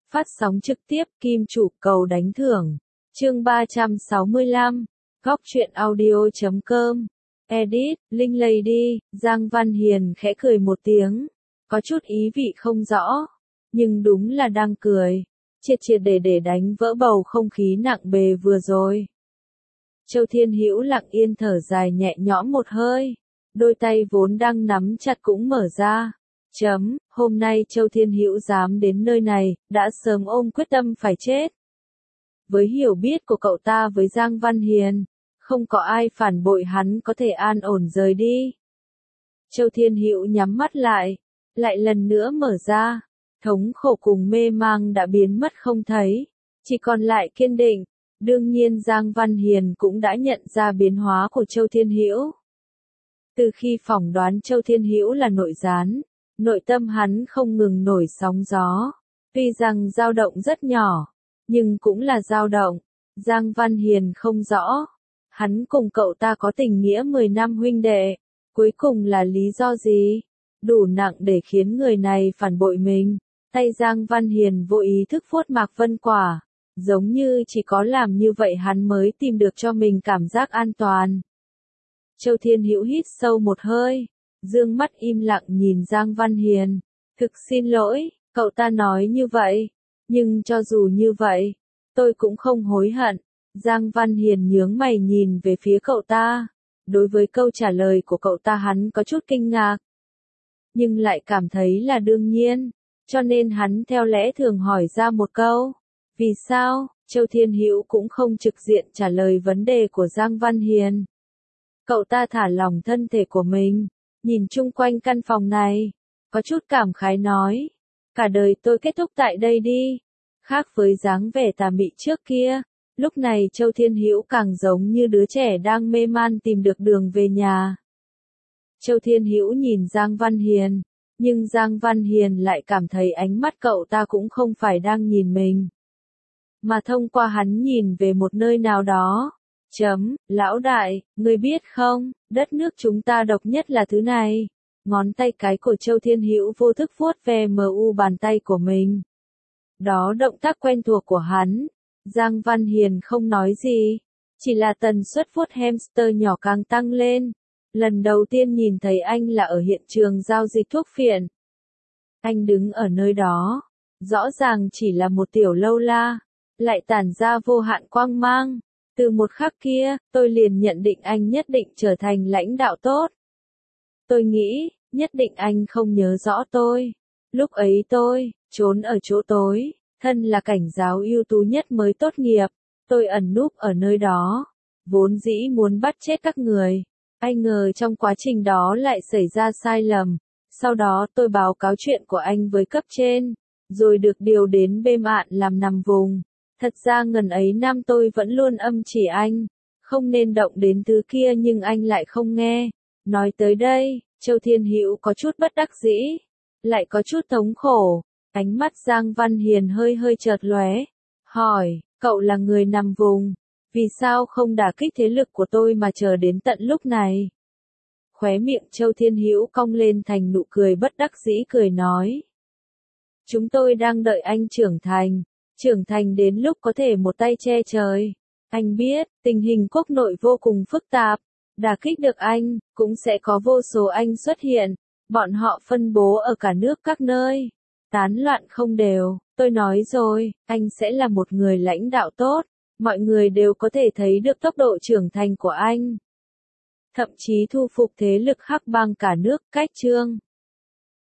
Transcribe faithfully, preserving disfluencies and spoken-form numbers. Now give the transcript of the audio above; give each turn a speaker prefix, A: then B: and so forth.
A: Phát sóng trực tiếp Kim Chủ cầu đánh thưởng. Chương ba trăm sáu mươi lăm. Góc truyện audio chấm com. Edit, Linh Lady, Giang Văn Hiền khẽ cười một tiếng. Có chút ý vị không rõ. Nhưng đúng là đang cười. Triệt triệt để để đánh vỡ bầu không khí nặng bề vừa rồi. Châu Thiên Hữu lặng yên thở dài nhẹ nhõm một hơi. Đôi tay vốn đang nắm chặt cũng mở ra. Chấm, hôm nay Châu Thiên Hữu dám đến nơi này, đã sớm ôm quyết tâm phải chết. Với hiểu biết của cậu ta với Giang Văn Hiền, không có ai phản bội hắn có thể an ổn rời đi. Châu Thiên Hữu nhắm mắt lại, lại lần nữa mở ra, thống khổ cùng mê mang đã biến mất không thấy, chỉ còn lại kiên định. Đương nhiên Giang Văn Hiền cũng đã nhận ra biến hóa của Châu Thiên Hữu. Từ khi phỏng đoán Châu Thiên Hữu là nội gián, nội tâm hắn không ngừng nổi sóng gió. Tuy rằng dao động rất nhỏ, nhưng cũng là dao động. Giang Văn Hiền không rõ. Hắn cùng cậu ta có tình nghĩa mười năm huynh đệ. Cuối cùng là lý do gì? Đủ nặng để khiến người này phản bội mình. Tay Giang Văn Hiền vô ý thức vuốt Mạc Vân Quả. Giống như chỉ có làm như vậy hắn mới tìm được cho mình cảm giác an toàn. Châu Thiên Hữu hít sâu một hơi. Dương mắt im lặng nhìn Giang Văn Hiền. Thực xin lỗi, cậu ta nói như vậy. Nhưng cho dù như vậy, tôi cũng không hối hận. Giang Văn Hiền nhướng mày nhìn về phía cậu ta. Đối với câu trả lời của cậu ta hắn có chút kinh ngạc. Nhưng lại cảm thấy là đương nhiên. Cho nên hắn theo lẽ thường hỏi ra một câu. Vì sao? Châu Thiên Hữu cũng không trực diện trả lời vấn đề của Giang Văn Hiền. Cậu ta thả lỏng thân thể của mình. Nhìn chung quanh căn phòng này, có chút cảm khái nói, cả đời tôi kết thúc tại đây đi. Khác với dáng vẻ tà mị trước kia, lúc này Châu Thiên Hữu càng giống như đứa trẻ đang mê man tìm được đường về nhà. Châu Thiên Hữu nhìn Giang Văn Hiền, nhưng Giang Văn Hiền lại cảm thấy ánh mắt cậu ta cũng không phải đang nhìn mình, mà thông qua hắn nhìn về một nơi nào đó. Chấm, lão đại, ngươi biết không, đất nước chúng ta độc nhất là thứ này. Ngón tay cái của Châu Thiên Hữu vô thức vuốt ve mờ u bàn tay của mình. Đó động tác quen thuộc của hắn. Giang Văn Hiền không nói gì, chỉ là tần suất vuốt hamster nhỏ càng tăng lên. Lần đầu tiên nhìn thấy anh là ở hiện trường giao dịch thuốc phiện. Anh đứng ở nơi đó, rõ ràng chỉ là một tiểu lâu la, lại tản ra vô hạn quang mang. Từ một khắc kia, tôi liền nhận định anh nhất định trở thành lãnh đạo tốt. Tôi nghĩ, nhất định anh không nhớ rõ tôi. Lúc ấy tôi, trốn ở chỗ tối, thân là cảnh giáo ưu tú nhất mới tốt nghiệp. Tôi ẩn núp ở nơi đó, vốn dĩ muốn bắt chết các người. Ai ngờ trong quá trình đó lại xảy ra sai lầm. Sau đó tôi báo cáo chuyện của anh với cấp trên, rồi được điều đến bên bạn làm nằm vùng. Thật ra ngần ấy năm tôi vẫn luôn âm chỉ anh, không nên động đến thứ kia nhưng anh lại không nghe. Nói tới đây, Châu Thiên Hữu có chút bất đắc dĩ, lại có chút thống khổ. Ánh mắt Giang Văn Hiền hơi hơi chợt lóe, hỏi, cậu là người nằm vùng, vì sao không đả kích thế lực của tôi mà chờ đến tận lúc này? Khóe miệng Châu Thiên Hữu cong lên thành nụ cười bất đắc dĩ cười nói. Chúng tôi đang đợi anh trưởng thành. Trưởng thành đến lúc có thể một tay che trời. Anh biết, tình hình quốc nội vô cùng phức tạp. Đả kích được anh, cũng sẽ có vô số anh xuất hiện. Bọn họ phân bố ở cả nước các nơi. Tán loạn không đều. Tôi nói rồi, anh sẽ là một người lãnh đạo tốt. Mọi người đều có thể thấy được tốc độ trưởng thành của anh. Thậm chí thu phục thế lực hắc bang cả nước, cách chương.